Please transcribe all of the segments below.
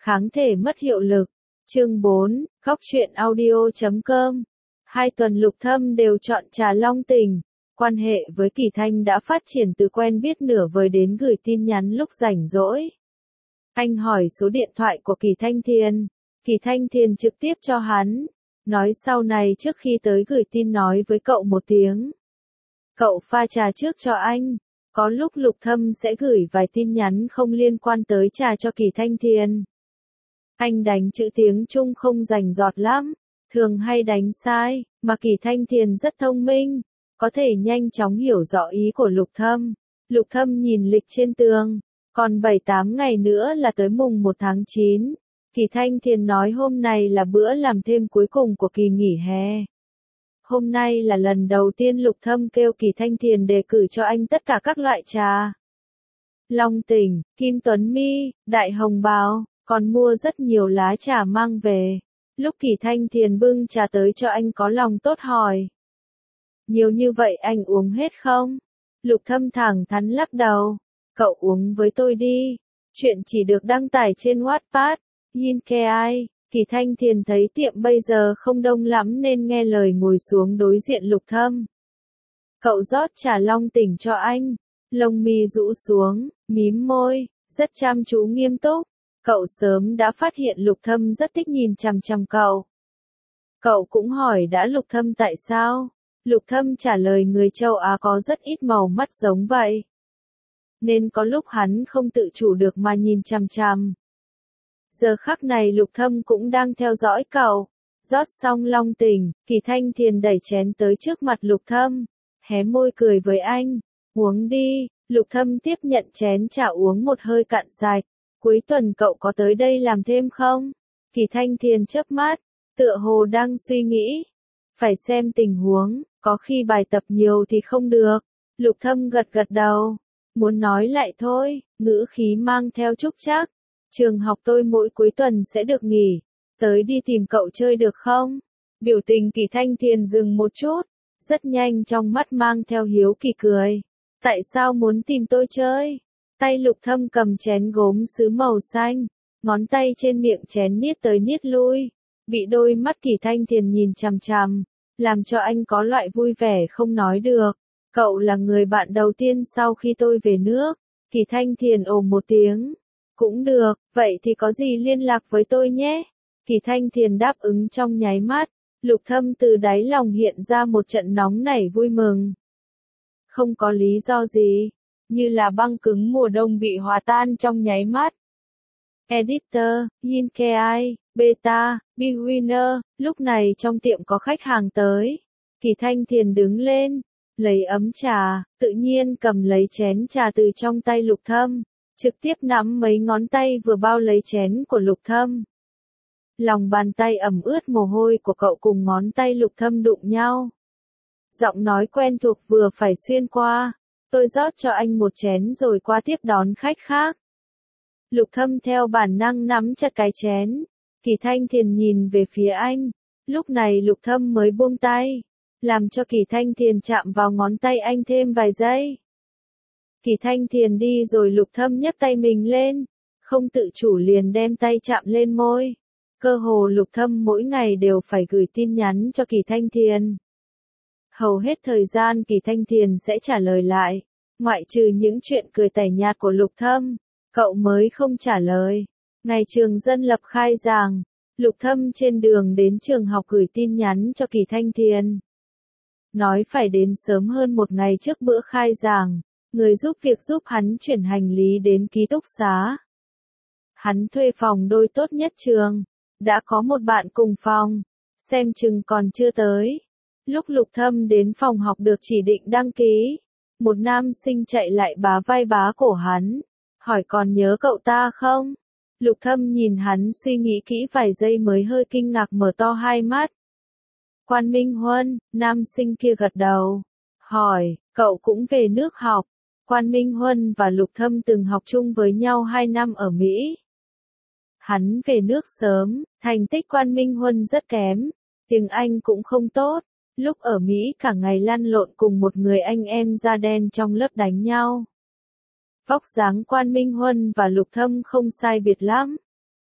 Kháng thể mất hiệu lực. Chương 4, Khóc Chuyện Audio.com. 2 tuần Lục Thâm đều chọn trà long tình. Quan hệ với Kỳ Thanh đã phát triển từ quen biết nửa vời đến gửi tin nhắn lúc rảnh rỗi. Anh hỏi số điện thoại của Kỳ Thanh Thiền. Kỳ Thanh Thiền trực tiếp cho hắn. Nói sau này trước khi tới gửi tin nói với cậu một tiếng. Cậu pha trà trước cho anh. Có lúc Lục Thâm sẽ gửi vài tin nhắn không liên quan tới trà cho Kỳ Thanh Thiền. Anh đánh chữ tiếng Trung không rành rọt lắm, thường hay đánh sai, mà Kỳ Thanh Thiền rất thông minh, có thể nhanh chóng hiểu rõ ý của Lục Thâm. Lục Thâm nhìn lịch trên tường, còn 7-8 ngày nữa là tới mùng 1 tháng 9. Kỳ Thanh Thiền nói hôm nay là bữa làm thêm cuối cùng của kỳ nghỉ hè. Hôm nay là lần đầu tiên Lục Thâm kêu Kỳ Thanh Thiền đề cử cho anh tất cả các loại trà. Long Tỉnh, Kim Tuấn Mi, Đại Hồng Bào, còn mua rất nhiều lá trà mang về. Lúc Kỳ Thanh Thiền bưng trà tới cho anh có lòng tốt hỏi. Nhiều như vậy anh uống hết không? Lục Thâm thẳng thắn lắc đầu. Cậu uống với tôi đi. Chuyện chỉ được đăng tải trên Wattpad. Yin Ai. Kỳ Thanh Thiền thấy tiệm bây giờ không đông lắm nên nghe lời ngồi xuống đối diện Lục Thâm. Cậu rót trà long tỉnh cho anh. Lông mi rũ xuống, mím môi, rất chăm chú nghiêm túc. Cậu sớm đã phát hiện Lục Thâm rất thích nhìn chằm chằm cậu. Cậu cũng hỏi đã Lục Thâm tại sao? Lục Thâm trả lời người châu Á có rất ít màu mắt giống vậy. Nên có lúc hắn không tự chủ được mà nhìn chằm chằm. Giờ khắc này Lục Thâm cũng đang theo dõi cậu. Rót xong long tỉnh, Kỳ Thanh Thiền đẩy chén tới trước mặt Lục Thâm. Hé môi cười với anh. Uống đi. Lục Thâm tiếp nhận chén trà uống một hơi cạn sạch. Cuối tuần cậu có tới đây làm thêm không? Kỳ Thanh Thiền chớp mắt, tựa hồ đang suy nghĩ. Phải xem tình huống, có khi bài tập nhiều thì không được. Lục Thâm gật gật đầu. Muốn nói lại thôi, ngữ khí mang theo trúc trắc. Trường học tôi mỗi cuối tuần sẽ được nghỉ. Tới đi tìm cậu chơi được không? Biểu tình Kỳ Thanh Thiền dừng một chút. Rất nhanh trong mắt mang theo hiếu kỳ cười. Tại sao muốn tìm tôi chơi? Tay Lục Thâm cầm chén gốm sứ màu xanh, ngón tay trên miệng chén niết tới niết lui, bị đôi mắt Kỳ Thanh Thiền nhìn chằm chằm, làm cho anh có loại vui vẻ không nói được. Cậu là người bạn đầu tiên sau khi tôi về nước. Kỳ Thanh Thiền ồ một tiếng. Cũng được, vậy thì có gì liên lạc với tôi nhé. Kỳ Thanh Thiền đáp ứng trong nháy mắt. Lục Thâm từ đáy lòng hiện ra một trận nóng nảy vui mừng. Không có lý do gì. Như là băng cứng mùa đông bị hòa tan trong nháy mắt. Editor, Yin Ai, Beta, Bewinner, lúc này trong tiệm có khách hàng tới. Kỳ Thanh Thiền đứng lên, lấy ấm trà, tự nhiên cầm lấy chén trà từ trong tay Lục Thâm, trực tiếp nắm mấy ngón tay vừa bao lấy chén của Lục Thâm. Lòng bàn tay ẩm ướt mồ hôi của cậu cùng ngón tay Lục Thâm đụng nhau. Giọng nói quen thuộc vừa phải xuyên qua. Tôi rót cho anh một chén rồi qua tiếp đón khách khác. Lục Thâm theo bản năng nắm chặt cái chén. Kỳ Thanh Thiền nhìn về phía anh. Lúc này Lục Thâm mới buông tay. Làm cho Kỳ Thanh Thiền chạm vào ngón tay anh thêm vài giây. Kỳ Thanh Thiền đi rồi Lục Thâm nhấc tay mình lên. Không tự chủ liền đem tay chạm lên môi. Cơ hồ Lục Thâm mỗi ngày đều phải gửi tin nhắn cho Kỳ Thanh Thiền. Hầu hết thời gian Kỳ Thanh Thiền sẽ trả lời lại, ngoại trừ những chuyện cười tẻ nhạt của Lục Thâm, cậu mới không trả lời. Ngày trường dân lập khai giảng, Lục Thâm trên đường đến trường học gửi tin nhắn cho Kỳ Thanh Thiền. Nói phải đến sớm hơn một ngày trước bữa khai giảng, người giúp việc giúp hắn chuyển hành lý đến ký túc xá. Hắn thuê phòng đôi tốt nhất trường, đã có một bạn cùng phòng, xem chừng còn chưa tới. Lúc Lục Thâm đến phòng học được chỉ định đăng ký, một nam sinh chạy lại bá vai bá cổ hắn, hỏi còn nhớ cậu ta không? Lục Thâm nhìn hắn suy nghĩ kỹ vài giây mới hơi kinh ngạc mở to hai mắt. Quan Minh Huân, nam sinh kia gật đầu, hỏi, cậu cũng về nước học. Quan Minh Huân và Lục Thâm từng học chung với nhau 2 năm ở Mỹ. Hắn về nước sớm, thành tích Quan Minh Huân rất kém, tiếng Anh cũng không tốt. Lúc ở Mỹ cả ngày lăn lộn cùng một người anh em da đen trong lớp đánh nhau. Vóc dáng Quan Minh Huân và Lục Thâm không sai biệt lắm.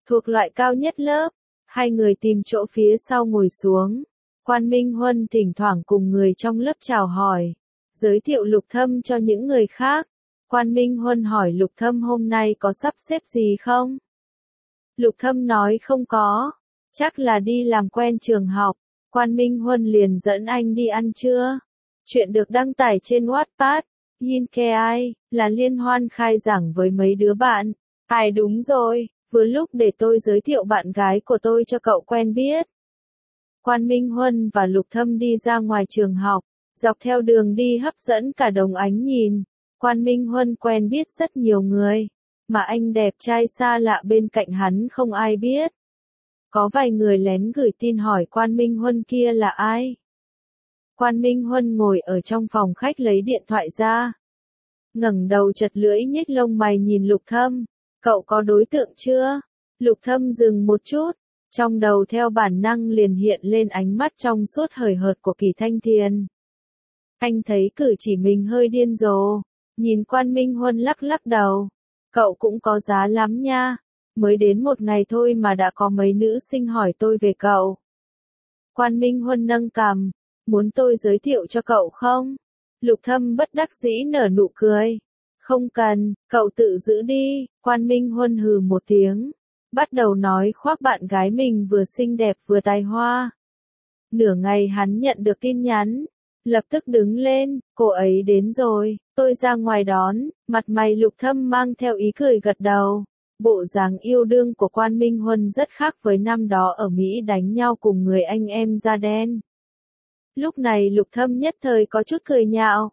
thuộc loại cao nhất lớp. Hai người tìm chỗ phía sau ngồi xuống. Quan Minh Huân thỉnh thoảng cùng người trong lớp chào hỏi, giới thiệu Lục Thâm cho những người khác. Quan Minh Huân hỏi Lục Thâm hôm nay có sắp xếp gì không? Lục Thâm nói không có, chắc là đi làm quen trường học. Quan Minh Huân liền dẫn anh đi ăn trưa. Chuyện được đăng tải trên Wattpad, Yinkei, là liên hoan khai giảng với mấy đứa bạn. Ai đúng rồi, vừa lúc để tôi giới thiệu bạn gái của tôi cho cậu quen biết. Quan Minh Huân và Lục Thâm đi ra ngoài trường học, dọc theo đường đi hấp dẫn cả đống ánh nhìn. Quan Minh Huân quen biết rất nhiều người, mà anh đẹp trai xa lạ bên cạnh hắn không ai biết. Có vài người lén gửi tin hỏi Quan Minh Huân kia là ai. Quan Minh Huân ngồi ở trong phòng khách lấy điện thoại ra. Ngẩng đầu chật lưỡi nhếch lông mày nhìn Lục Thâm. Cậu có đối tượng chưa? Lục Thâm dừng một chút. Trong đầu theo bản năng liền hiện lên ánh mắt trong suốt hời hợt của Kỳ Thanh Thiền. Anh thấy cử chỉ mình hơi điên rồ. Nhìn Quan Minh Huân lắc lắc đầu. Cậu cũng có giá lắm nha. Mới đến một ngày thôi mà đã có mấy nữ sinh hỏi tôi về cậu. Quan Minh Huân nâng cằm. Muốn tôi giới thiệu cho cậu không? Lục Thâm bất đắc dĩ nở nụ cười. Không cần, cậu tự giữ đi. Quan Minh Huân hừ một tiếng. Bắt đầu nói khoác bạn gái mình vừa xinh đẹp vừa tài hoa. Nửa ngày hắn nhận được tin nhắn. Lập tức đứng lên, cô ấy đến rồi, tôi ra ngoài đón. Mặt mày Lục Thâm mang theo ý cười gật đầu. Bộ dáng yêu đương của Quan Minh Huân rất khác với năm đó ở Mỹ đánh nhau cùng người anh em da đen. Lúc này Lục Thâm nhất thời có chút cười nhạo.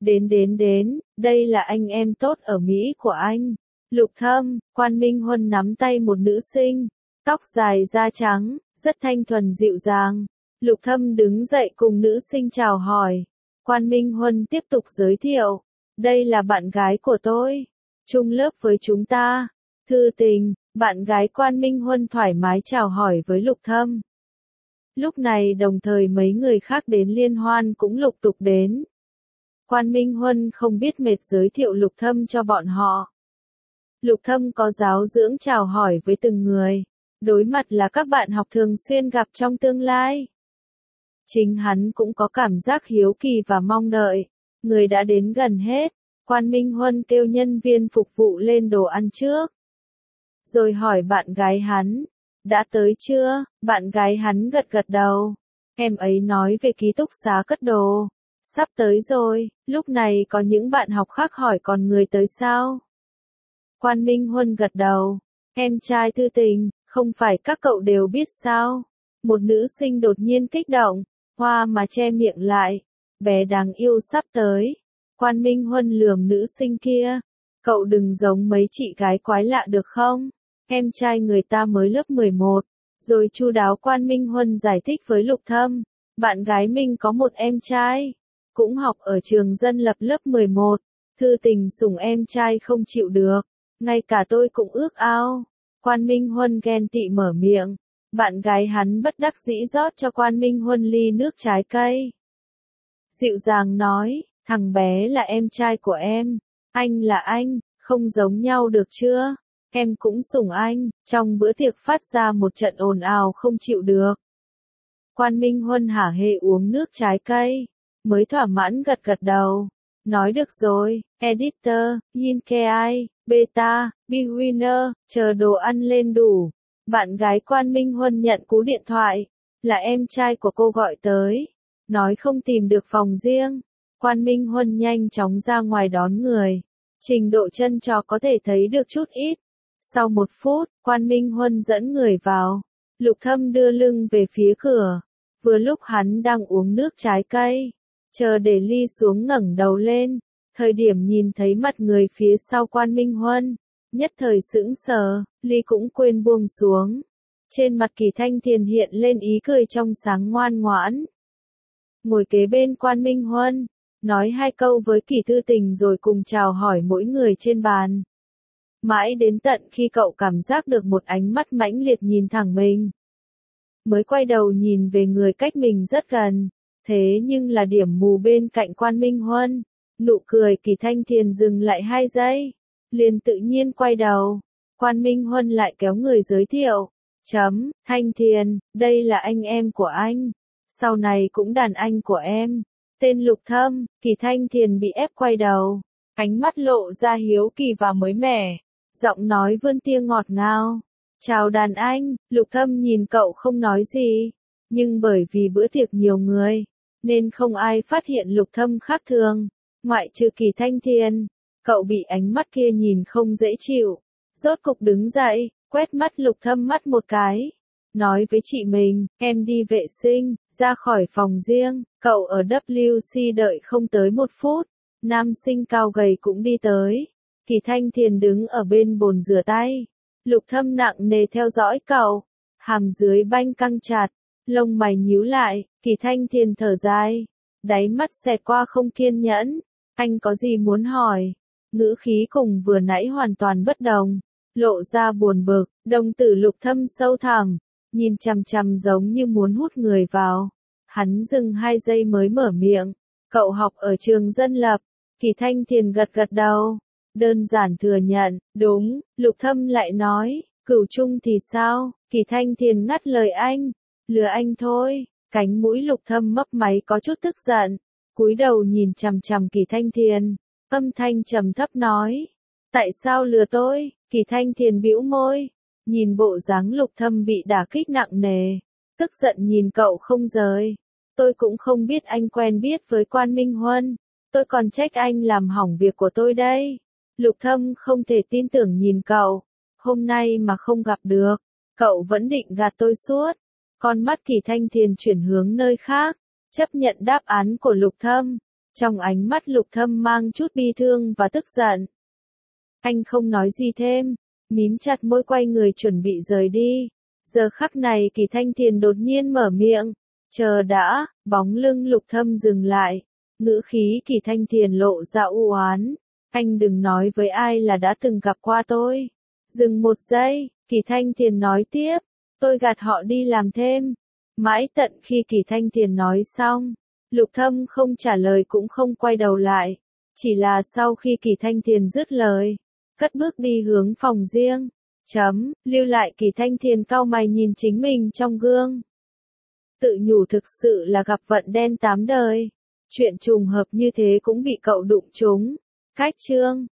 Đến, đây là anh em tốt ở Mỹ của anh. Lục Thâm, Quan Minh Huân nắm tay một nữ sinh, tóc dài da trắng, rất thanh thuần dịu dàng. Lục Thâm đứng dậy cùng nữ sinh chào hỏi. Quan Minh Huân tiếp tục giới thiệu. Đây là bạn gái của tôi. Chung lớp với chúng ta. Thư Tình, bạn gái Quan Minh Huân thoải mái chào hỏi với Lục Thâm. Lúc này đồng thời mấy người khác đến liên hoan cũng lục tục đến. Quan Minh Huân không biết mệt giới thiệu Lục Thâm cho bọn họ. Lục Thâm có giáo dưỡng chào hỏi với từng người. Đối mặt là các bạn học thường xuyên gặp trong tương lai. Chính hắn cũng có cảm giác hiếu kỳ và mong đợi. Người đã đến gần hết. Quan Minh Huân kêu nhân viên phục vụ lên đồ ăn trước. Rồi hỏi bạn gái hắn. Đã tới chưa? Bạn gái hắn gật gật đầu. Em ấy nói về ký túc xá cất đồ. Sắp tới rồi. Lúc này có những bạn học khác hỏi còn người tới sao? Quan Minh Huân gật đầu. Em trai Thư Tình, không phải các cậu đều biết sao? Một nữ sinh đột nhiên kích động. Hoa mà che miệng lại. Bé đáng yêu sắp tới. Quan Minh Huân lườm nữ sinh kia. Cậu đừng giống mấy chị gái quái lạ được không? Em trai người ta mới lớp 11. Rồi chu đáo Quan Minh Huân giải thích với Lục Thâm. Bạn gái mình có một em trai. Cũng học ở trường dân lập lớp 11. Thư Tình sủng em trai không chịu được. Ngay cả tôi cũng ước ao. Quan Minh Huân ghen tị mở miệng. Bạn gái hắn bất đắc dĩ rót cho Quan Minh Huân ly nước trái cây. Dịu dàng nói, thằng bé là em trai của em. Anh là anh, không giống nhau được chưa? Em cũng sủng anh. Trong bữa tiệc phát ra một trận ồn ào không chịu được. Quan Minh Huân hả hê uống nước trái cây. Mới thỏa mãn gật gật đầu. Nói được rồi, editor, Yinkei, beta, Bwinner, chờ đồ ăn lên đủ. Bạn gái Quan Minh Huân nhận cú điện thoại. Là em trai của cô gọi tới. Nói không tìm được phòng riêng. Quan Minh Huân nhanh chóng ra ngoài đón người. Trình độ chân trò có thể thấy được chút ít. Sau 1 phút, Quan Minh Huân dẫn người vào. Lục Thâm đưa lưng về phía cửa. Vừa lúc hắn đang uống nước trái cây. Chờ để ly xuống ngẩng đầu lên. Thời điểm nhìn thấy mặt người phía sau Quan Minh Huân. Nhất thời sững sờ, ly cũng quên buông xuống. Trên mặt Kỳ Thanh Thiền hiện lên ý cười trong sáng ngoan ngoãn. Ngồi kế bên Quan Minh Huân. Nói 2 câu với Kỳ Thư Tình rồi cùng chào hỏi mỗi người trên bàn. Mãi đến tận khi cậu cảm giác được một ánh mắt mãnh liệt nhìn thẳng mình. Mới quay đầu nhìn về người cách mình rất gần. Thế nhưng là điểm mù bên cạnh Quan Minh Huân. Nụ cười Kỳ Thanh Thiền dừng lại 2 giây. Liền tự nhiên quay đầu. Quan Minh Huân lại kéo người giới thiệu. Thanh Thiền, đây là anh em của anh. Sau này cũng đàn anh của em. Tên Lục Thâm. Kỳ Thanh Thiền bị ép quay đầu. Ánh mắt lộ ra hiếu kỳ và mới mẻ. Giọng nói vươn tia ngọt ngào. Chào đàn anh. Lục Thâm nhìn cậu không nói gì. Nhưng bởi vì bữa tiệc nhiều người, nên không ai phát hiện Lục Thâm khác thường. Ngoại trừ Kỳ Thanh Thiền. Cậu bị ánh mắt kia nhìn không dễ chịu. Rốt cục đứng dậy, quét mắt Lục Thâm mắt một cái. Nói với chị mình, em đi vệ sinh, ra khỏi phòng riêng. Cậu ở WC đợi không tới 1 phút. Nam sinh cao gầy cũng đi tới. Kỳ Thanh Thiền đứng ở bên bồn rửa tay. Lục Thâm nặng nề theo dõi cậu. Hàm dưới banh căng chặt. Lông mày nhíu lại. Kỳ Thanh Thiền thở dài. Đáy mắt xẹt qua không kiên nhẫn. Anh có gì muốn hỏi? Ngữ khí cùng vừa nãy hoàn toàn bất đồng. Lộ ra buồn bực. Đồng tử Lục Thâm sâu thẳm. Nhìn chằm chằm giống như muốn hút người vào. Hắn dừng 2 giây mới mở miệng. Cậu học ở trường dân lập. Kỳ Thanh Thiền gật gật đầu. Đơn giản thừa nhận. Đúng. Lục Thâm lại nói. Cửu Trung thì sao? Kỳ Thanh Thiền ngắt lời anh. Lừa anh thôi. Cánh mũi Lục Thâm mấp máy có chút tức giận. Cúi đầu nhìn chằm chằm Kỳ Thanh Thiền. Âm thanh trầm thấp nói. Tại sao lừa tôi? Kỳ Thanh Thiền bĩu môi. Nhìn bộ dáng Lục Thâm bị đả kích nặng nề. Tức giận nhìn cậu không rời. Tôi cũng không biết anh quen biết với Quan Minh Huân. Tôi còn trách anh làm hỏng việc của tôi đây. Lục Thâm không thể tin tưởng nhìn cậu. Hôm nay mà không gặp được. Cậu vẫn định gạt tôi suốt. Con mắt Kỳ Thanh Thiền chuyển hướng nơi khác. Chấp nhận đáp án của Lục Thâm. Trong ánh mắt Lục Thâm mang chút bi thương và tức giận. Anh không nói gì thêm. Mím chặt môi quay người chuẩn bị rời đi. Giờ khắc này Kỳ Thanh Thiền đột nhiên mở miệng. Chờ đã, bóng lưng Lục Thâm dừng lại. Ngữ khí Kỳ Thanh Thiền lộ ra u oán. Anh đừng nói với ai là đã từng gặp qua tôi. Dừng 1 giây, Kỳ Thanh Thiền nói tiếp. Tôi gạt họ đi làm thêm. Mãi tận khi Kỳ Thanh Thiền nói xong, Lục Thâm không trả lời cũng không quay đầu lại. Chỉ là sau khi Kỳ Thanh Thiền dứt lời, cất bước đi hướng phòng riêng. Lưu lại Kỳ Thanh Thiền cau mày nhìn chính mình trong gương. Tự nhủ thực sự là gặp vận đen 8 đời. Chuyện trùng hợp như thế cũng bị cậu đụng trúng. Cách chương